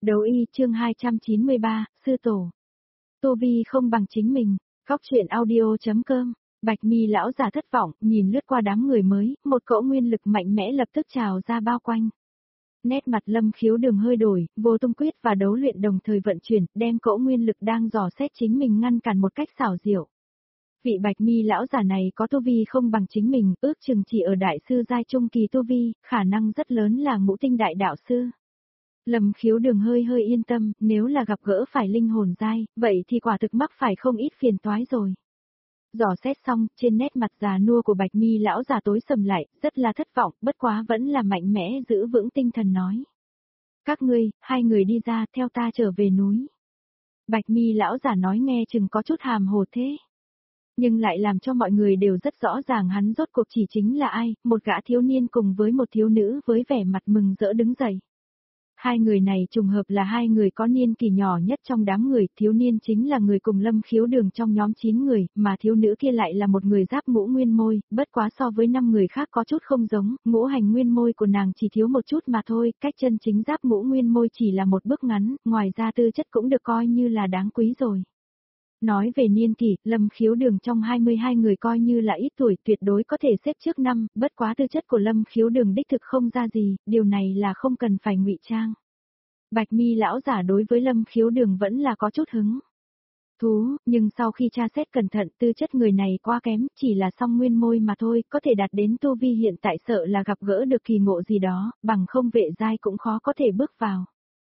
Đấu y chương 293, sư tổ. Tô Vi không bằng chính mình, góc chuyện audio.com. Bạch Mi lão già thất vọng, nhìn lướt qua đám người mới, một cỗ nguyên lực mạnh mẽ lập tức trào ra bao quanh. Nét mặt Lâm Khiếu Đường hơi đổi, vô tung quyết và đấu luyện đồng thời vận chuyển, đem cỗ nguyên lực đang dò xét chính mình ngăn cản một cách xảo diệu. Vị Bạch Mi lão già này có tu vi không bằng chính mình, ước chừng chỉ ở đại sư giai trung kỳ tu vi, khả năng rất lớn là ngũ tinh đại đạo sư. Lâm Khiếu Đường hơi yên tâm, nếu là gặp gỡ phải linh hồn giai, vậy thì quả thực mắc phải không ít phiền toái rồi. Dò xét xong, trên nét mặt già nua của Bạch Mi lão già tối sầm lại, rất là thất vọng, bất quá vẫn là mạnh mẽ giữ vững tinh thần nói. Các ngươi, hai người đi ra, theo ta trở về núi. Bạch Mi lão già nói nghe chừng có chút hàm hồ thế. Nhưng lại làm cho mọi người đều rất rõ ràng hắn rốt cuộc chỉ chính là ai, một gã thiếu niên cùng với một thiếu nữ với vẻ mặt mừng rỡ đứng dậy. Hai người này trùng hợp là hai người có niên kỳ nhỏ nhất trong đám người, thiếu niên chính là người cùng Lâm Khiếu Đường trong nhóm 9 người, mà thiếu nữ kia lại là một người giáp ngũ nguyên môi, bất quá so với 5 người khác có chút không giống, ngũ hành nguyên môi của nàng chỉ thiếu một chút mà thôi, cách chân chính giáp ngũ nguyên môi chỉ là một bước ngắn, ngoài ra tư chất cũng được coi như là đáng quý rồi. Nói về niên kỷ, Lâm Khiếu Đường trong 22 người coi như là ít tuổi, tuyệt đối có thể xếp trước năm, bất quá tư chất của Lâm Khiếu Đường đích thực không ra gì, điều này là không cần phải ngụy trang. Bạch Mi lão giả đối với Lâm Khiếu Đường vẫn là có chút hứng thú, nhưng sau khi tra xét cẩn thận, tư chất người này quá kém, chỉ là song nguyên môi mà thôi, có thể đạt đến tu vi hiện tại sợ là gặp gỡ được kỳ ngộ gì đó, bằng không vệ giai cũng khó có thể bước vào.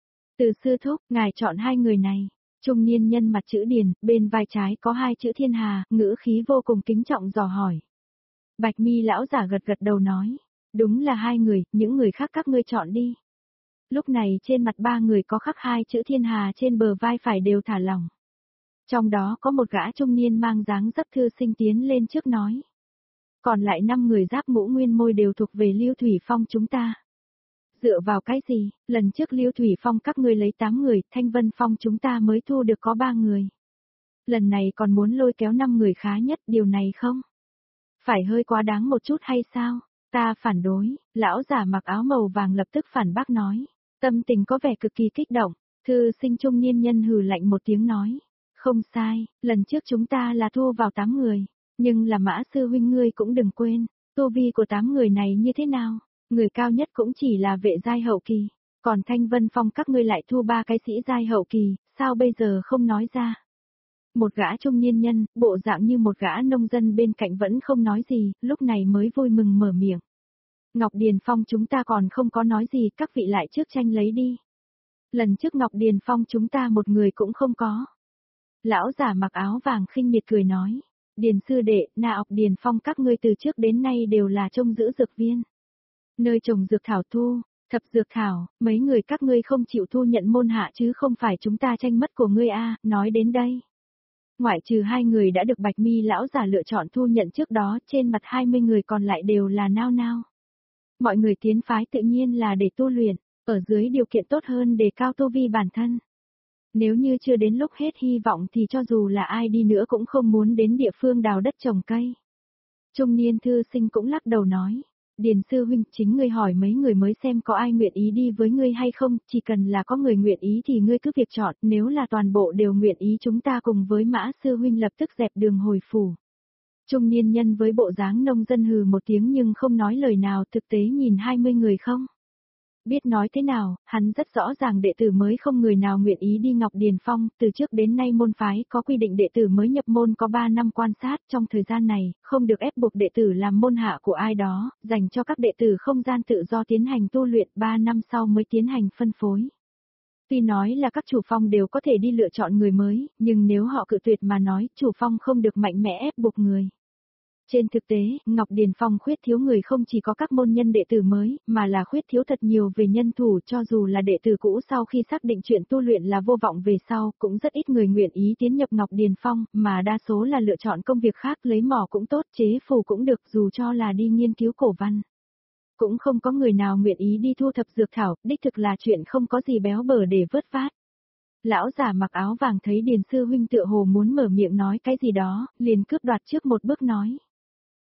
Từ sư thúc, ngài chọn hai người này. Trung niên nhân mặt chữ điền, bên vai trái có hai chữ thiên hà, ngữ khí vô cùng kính trọng dò hỏi. Bạch Mi lão giả gật đầu nói, đúng là hai người, những người khác các ngươi chọn đi. Lúc này trên mặt ba người có khắc hai chữ thiên hà trên bờ vai phải đều thả lỏng. Trong đó có một gã trung niên mang dáng dấp thư sinh tiến lên trước nói. Còn lại 5 người giáp ngũ nguyên môi đều thuộc về Lưu Thủy Phong chúng ta. Dựa vào cái gì, lần trước Lưu Thủy Phong các ngươi lấy 8 người, Thanh Vân Phong chúng ta mới thu được có 3 người. Lần này còn muốn lôi kéo 5 người khá nhất, điều này không? Phải hơi quá đáng một chút hay sao? Ta phản đối, lão giả mặc áo màu vàng lập tức phản bác nói. Tâm tình có vẻ cực kỳ kích động, thư sinh trung niên nhân hừ lạnh một tiếng nói. Không sai, lần trước chúng ta là thu vào 8 người, nhưng là Mã sư huynh ngươi cũng đừng quên, tu vi của 8 người này như thế nào? Người cao nhất cũng chỉ là vệ giai hậu kỳ, còn Thanh Vân Phong các ngươi lại thu 3 cái sĩ giai hậu kỳ, sao bây giờ không nói ra? Một gã trung niên nhân, bộ dạng như một gã nông dân bên cạnh vẫn không nói gì, lúc này mới vui mừng mở miệng. Ngọc Điền Phong chúng ta còn không có nói gì, các vị lại trước tranh lấy đi. Lần trước Ngọc Điền Phong chúng ta một người cũng không có. Lão giả mặc áo vàng khinh miệt cười nói, Điền sư đệ, Ngọc Điền Phong các ngươi từ trước đến nay đều là trông giữ dược viên. Nơi trồng dược thảo thu, thập dược thảo, mấy người các ngươi không chịu thu nhận môn hạ chứ không phải chúng ta tranh mất của ngươi a. Nói đến đây. Ngoại trừ 2 người đã được Bạch Mi lão giả lựa chọn thu nhận trước đó, trên mặt 20 người còn lại đều là nao nao. Mọi người tiến phái tự nhiên là để tu luyện, ở dưới điều kiện tốt hơn để cao tu vi bản thân. Nếu như chưa đến lúc hết hy vọng thì cho dù là ai đi nữa cũng không muốn đến địa phương đào đất trồng cây. Trung niên thư sinh cũng lắc đầu nói. Điền sư huynh, chính ngươi hỏi mấy người mới xem có ai nguyện ý đi với ngươi hay không, chỉ cần là có người nguyện ý thì ngươi cứ việc chọn, nếu là toàn bộ đều nguyện ý chúng ta cùng với Mã sư huynh lập tức dẹp đường hồi phủ. Trung niên nhân với bộ dáng nông dân hừ một tiếng nhưng không nói lời nào, thực tế nhìn 20 người không biết nói thế nào, hắn rất rõ ràng đệ tử mới không người nào nguyện ý đi Ngọc Điền Phong, từ trước đến nay môn phái có quy định đệ tử mới nhập môn có 3 năm quan sát, trong thời gian này, không được ép buộc đệ tử làm môn hạ của ai đó, dành cho các đệ tử không gian tự do tiến hành tu luyện 3 năm sau mới tiến hành phân phối. Tuy nói là các chủ phong đều có thể đi lựa chọn người mới, nhưng nếu họ cự tuyệt mà nói, chủ phong không được mạnh mẽ ép buộc người. Trên thực tế, Ngọc Điền Phong khuyết thiếu người không chỉ có các môn nhân đệ tử mới, mà là khuyết thiếu thật nhiều về nhân thủ, cho dù là đệ tử cũ sau khi xác định chuyện tu luyện là vô vọng về sau, cũng rất ít người nguyện ý tiến nhập Ngọc Điền Phong, mà đa số là lựa chọn công việc khác, lấy mỏ cũng tốt, chế phù cũng được, dù cho là đi nghiên cứu cổ văn. Cũng không có người nào nguyện ý đi thu thập dược thảo, đích thực là chuyện không có gì béo bở để vớt vát. Lão giả mặc áo vàng thấy Điền sư huynh tựa hồ muốn mở miệng nói cái gì đó, liền cướp đoạt trước một bước nói.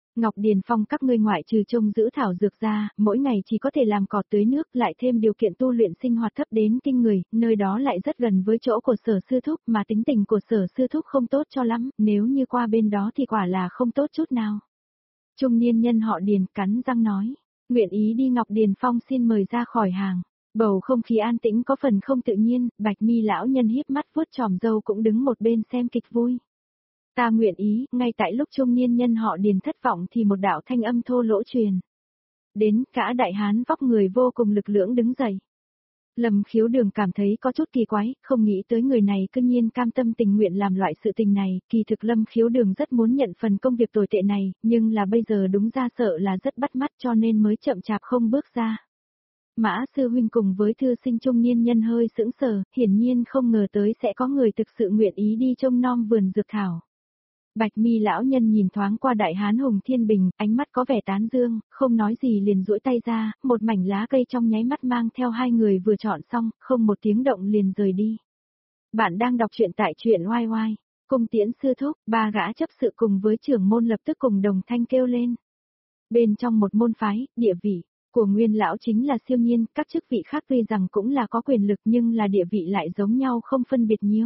Ngọc Điền Phong các ngươi ngoại trừ trông giữ thảo dược ra, mỗi ngày chỉ có thể làm cỏ tưới nước, lại thêm điều kiện tu luyện sinh hoạt thấp đến kinh người, nơi đó lại rất gần với chỗ của Sở sư thúc, mà tính tình của Sở sư thúc không tốt cho lắm, nếu như qua bên đó thì quả là không tốt chút nào. Trung niên nhân họ Điền cắn răng nói, nguyện ý đi Ngọc Điền Phong xin mời ra khỏi hàng. Bầu không khí an tĩnh có phần không tự nhiên, Bạch Mi lão nhân híp mắt vuốt chòm râu cũng đứng một bên xem kịch vui. Ta nguyện ý, ngay tại lúc trung niên nhân họ Điền thất vọng thì một đạo thanh âm thô lỗ truyền. Đến, cả đại hán vóc người vô cùng lực lưỡng đứng dậy. Lâm Khiếu Đường cảm thấy có chút kỳ quái, không nghĩ tới người này cư nhiên cam tâm tình nguyện làm loại sự tình này, kỳ thực Lâm Khiếu Đường rất muốn nhận phần công việc tồi tệ này, nhưng là bây giờ đúng ra sợ là rất bắt mắt cho nên mới chậm chạp không bước ra. Mã sư huynh cùng với thư sinh trung niên nhân hơi sững sờ, hiển nhiên không ngờ tới sẽ có người thực sự nguyện ý đi trông nom vườn dược thảo. Bạch Mi lão nhân nhìn thoáng qua đại hán Hùng Thiên Bình, ánh mắt có vẻ tán dương, không nói gì liền duỗi tay ra, một mảnh lá cây trong nháy mắt mang theo hai người vừa chọn xong, không một tiếng động liền rời đi. Bạn đang đọc truyện tại truyện oai oai, cung tiễn sư thúc, ba gã chấp sự cùng với trưởng môn lập tức cùng đồng thanh kêu lên. Bên trong một môn phái, địa vị của Nguyên lão chính là siêu nhiên, các chức vị khác tuy rằng cũng là có quyền lực nhưng là địa vị lại giống nhau không phân biệt nhiều.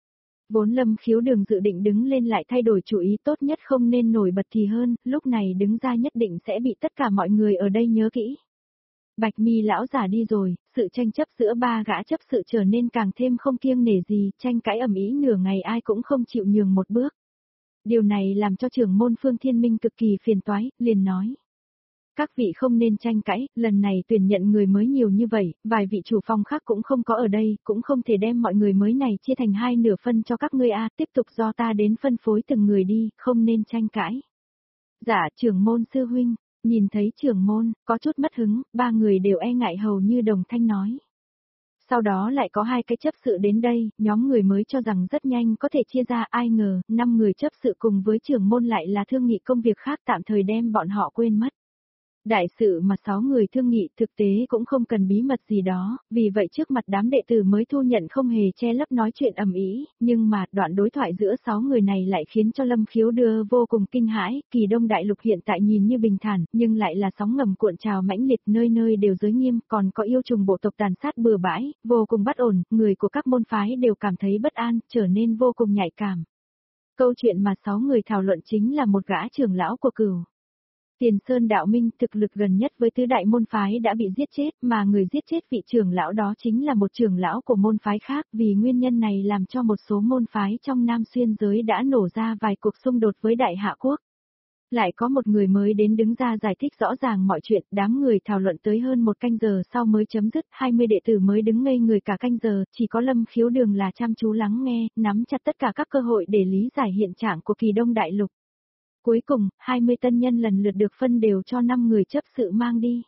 Vốn Lâm Khiếu Đường dự định đứng lên lại thay đổi chủ ý, tốt nhất không nên nổi bật thì hơn, lúc này đứng ra nhất định sẽ bị tất cả mọi người ở đây nhớ kỹ. Bạch Mi lão giả đi rồi, sự tranh chấp giữa ba gã chấp sự trở nên càng thêm không kiêng nể gì, tranh cãi ầm ĩ nửa ngày ai cũng không chịu nhường một bước. Điều này làm cho trưởng môn Phương Thiên Minh cực kỳ phiền toái, liền nói. Các vị không nên tranh cãi, lần này tuyển nhận người mới nhiều như vậy, vài vị chủ phòng khác cũng không có ở đây, cũng không thể đem mọi người mới này chia thành hai nửa phân cho các ngươi tiếp tục do ta đến phân phối từng người đi, không nên tranh cãi. Dạ, trưởng môn sư huynh, nhìn thấy trưởng môn, có chút mất hứng, ba người đều e ngại hầu như đồng thanh nói. Sau đó lại có hai cái chấp sự đến đây, nhóm người mới cho rằng rất nhanh có thể chia ra, ai ngờ, 5 người chấp sự cùng với trưởng môn lại là thương nghị công việc khác tạm thời đem bọn họ quên mất. Đại sự mà 6 người thương nghị thực tế cũng không cần bí mật gì đó, vì vậy trước mặt đám đệ tử mới thu nhận không hề che lấp nói chuyện ầm ĩ, nhưng mà đoạn đối thoại giữa 6 người này lại khiến cho Lâm Khiếu Đưa vô cùng kinh hãi, Kỳ Đông Đại Lục hiện tại nhìn như bình thản, nhưng lại là sóng ngầm cuộn trào mãnh liệt, nơi nơi đều giới nghiêm, còn có yêu trùng bộ tộc tàn sát bừa bãi, vô cùng bất ổn, người của các môn phái đều cảm thấy bất an, trở nên vô cùng nhạy cảm. Câu chuyện mà 6 người thảo luận chính là một gã trưởng lão của Cửu Tiền Sơn Đạo Minh, thực lực gần nhất với tứ đại môn phái đã bị giết chết, mà người giết chết vị trưởng lão đó chính là một trưởng lão của môn phái khác, vì nguyên nhân này làm cho một số môn phái trong Nam Xuyên giới đã nổ ra vài cuộc xung đột với Đại Hạ Quốc. Lại có một người mới đến đứng ra giải thích rõ ràng mọi chuyện, đám người thảo luận tới hơn một canh giờ sau mới chấm dứt, 20 đệ tử mới đứng ngây người cả canh giờ, chỉ có Lâm Khiếu Đường là chăm chú lắng nghe, nắm chặt tất cả các cơ hội để lý giải hiện trạng của Kỳ Đông Đại Lục. Cuối cùng, 20 tân nhân lần lượt được phân đều cho 5 người chấp sự mang đi.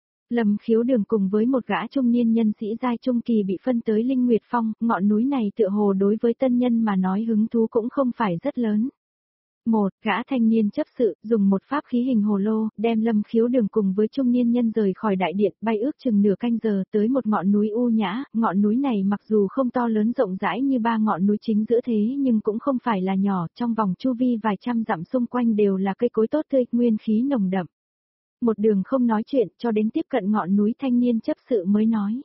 Lâm Khiếu Đường cùng với một gã trung niên nhân sĩ giai trung kỳ bị phân tới Linh Nguyệt Phong, ngọn núi này tựa hồ đối với tân nhân mà nói hứng thú cũng không phải rất lớn. Một gã thanh niên chấp sự dùng một pháp khí hình hồ lô, đem Lâm Khiếu Đường cùng với trung niên nhân rời khỏi đại điện, bay ước chừng nửa canh giờ tới một ngọn núi u nhã, ngọn núi này mặc dù không to lớn rộng rãi như ba ngọn núi chính giữa thế nhưng cũng không phải là nhỏ, trong vòng chu vi vài trăm dặm xung quanh đều là cây cối tốt tươi, nguyên khí nồng đậm. Một đường không nói chuyện cho đến tiếp cận ngọn núi thanh niên chấp sự mới nói.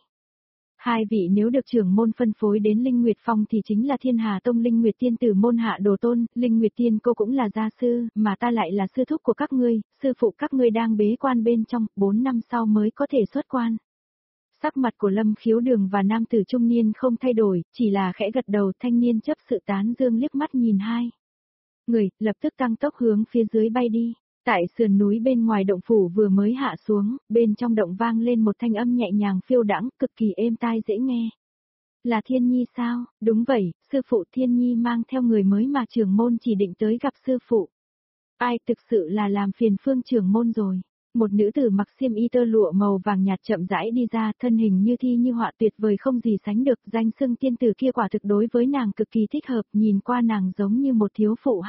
Hai vị nếu được trưởng môn phân phối đến Linh Nguyệt Phong thì chính là Thiên Hà Tông Linh Nguyệt Tiên Tử môn hạ đồ tôn, Linh Nguyệt Tiên cô cũng là gia sư, mà ta lại là sư thúc của các ngươi, sư phụ các ngươi đang bế quan bên trong, 4 năm sau mới có thể xuất quan. Sắc mặt của Lâm Khiếu Đường và nam tử trung niên không thay đổi, chỉ là khẽ gật đầu, thanh niên chấp sự tán dương liếc mắt nhìn hai người, lập tức tăng tốc hướng phía dưới bay đi. Tại sườn núi bên ngoài động phủ vừa mới hạ xuống, bên trong động vang lên một thanh âm nhẹ nhàng phiêu đãng, cực kỳ êm tai dễ nghe. Là Thiên Nhi sao? Đúng vậy, sư phụ Thiên Nhi mang theo người mới mà trưởng môn chỉ định tới gặp sư phụ. Ai thực sự là làm phiền Phương trưởng môn rồi. Một nữ tử mặc xiêm y tơ lụa màu vàng nhạt chậm rãi đi ra, thân hình như thi như họa tuyệt vời không gì sánh được, danh xưng tiên tử kia quả thực đối với nàng cực kỳ thích hợp, nhìn qua nàng giống như một thiếu phụ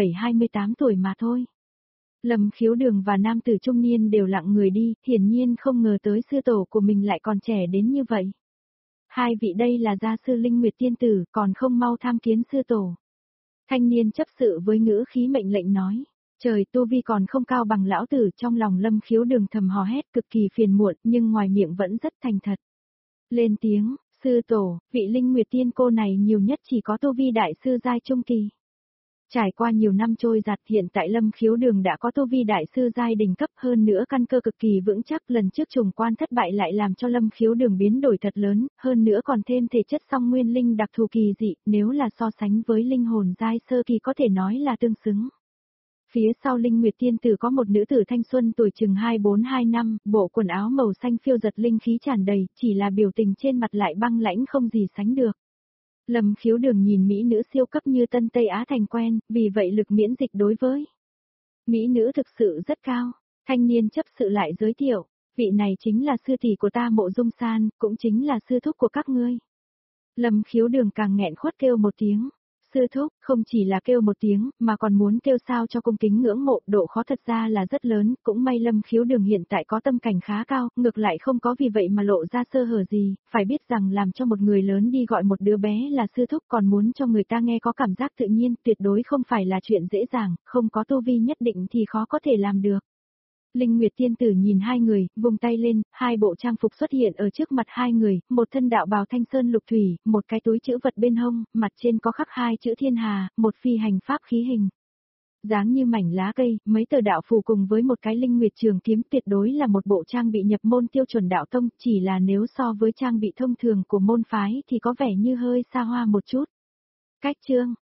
27-28 tuổi mà thôi. Lâm Khiếu Đường và nam tử trung niên đều lặng người đi, hiển nhiên không ngờ tới sư tổ của mình lại còn trẻ đến như vậy. Hai vị đây là gia sư Linh Nguyệt Tiên Tử, còn không mau tham kiến sư tổ. Thanh niên chấp sự với ngữ khí mệnh lệnh nói. Trời, tu vi còn không cao bằng lão tử, trong lòng Lâm Khiếu Đường thầm hò hét cực kỳ phiền muộn, nhưng ngoài miệng vẫn rất thành thật. Lên tiếng, sư tổ, vị Linh Nguyệt Tiên cô này nhiều nhất chỉ có tu vi đại sư giai trung kỳ. Trải qua nhiều năm trôi giặt, hiện tại Lâm Khiếu Đường đã có tu vi đại sư giai đỉnh cấp, hơn nữa căn cơ cực kỳ vững chắc, lần trước trùng quan thất bại lại làm cho Lâm Khiếu Đường biến đổi thật lớn, hơn nữa còn thêm thể chất song nguyên linh đặc thù kỳ dị, nếu là so sánh với linh hồn giai sơ kỳ có thể nói là tương xứng. Phía sau Linh Nguyệt Tiên tử có một nữ tử thanh xuân tuổi chừng 24-2 năm, bộ quần áo màu xanh phiêu giật linh khí tràn đầy, chỉ là biểu tình trên mặt lại băng lãnh không gì sánh được. Lâm Khiếu Đường nhìn mỹ nữ siêu cấp như Tân Tây Á thành quen, vì vậy lực miễn dịch đối với mỹ nữ thực sự rất cao. Thanh niên chấp sự lại giới thiệu, vị này chính là sư tỷ của ta Mộ Dung San, cũng chính là sư thúc của các ngươi. Lâm Khiếu Đường càng nghẹn khuất kêu một tiếng. Sư thúc, không chỉ là kêu một tiếng, mà còn muốn kêu sao cho cung kính ngưỡng mộ, độ khó thật ra là rất lớn, cũng may Lâm Khiếu Đường hiện tại có tâm cảnh khá cao, ngược lại không có vì vậy mà lộ ra sơ hở gì, phải biết rằng làm cho một người lớn đi gọi một đứa bé là sư thúc còn muốn cho người ta nghe có cảm giác tự nhiên, tuyệt đối không phải là chuyện dễ dàng, không có tu vi nhất định thì khó có thể làm được. Linh Nguyệt Tiên tử nhìn hai người, vùng tay lên, hai bộ trang phục xuất hiện ở trước mặt hai người, một thân đạo bào thanh sơn lục thủy, một cái túi chữ vật bên hông, mặt trên có khắc hai chữ thiên hà, một phi hành pháp khí hình. Dáng như mảnh lá cây, mấy tờ đạo phù cùng với một cái linh nguyệt trường kiếm tuyệt đối là một bộ trang bị nhập môn tiêu chuẩn đạo tông, chỉ là nếu so với trang bị thông thường của môn phái thì có vẻ như hơi xa hoa một chút. Cách chương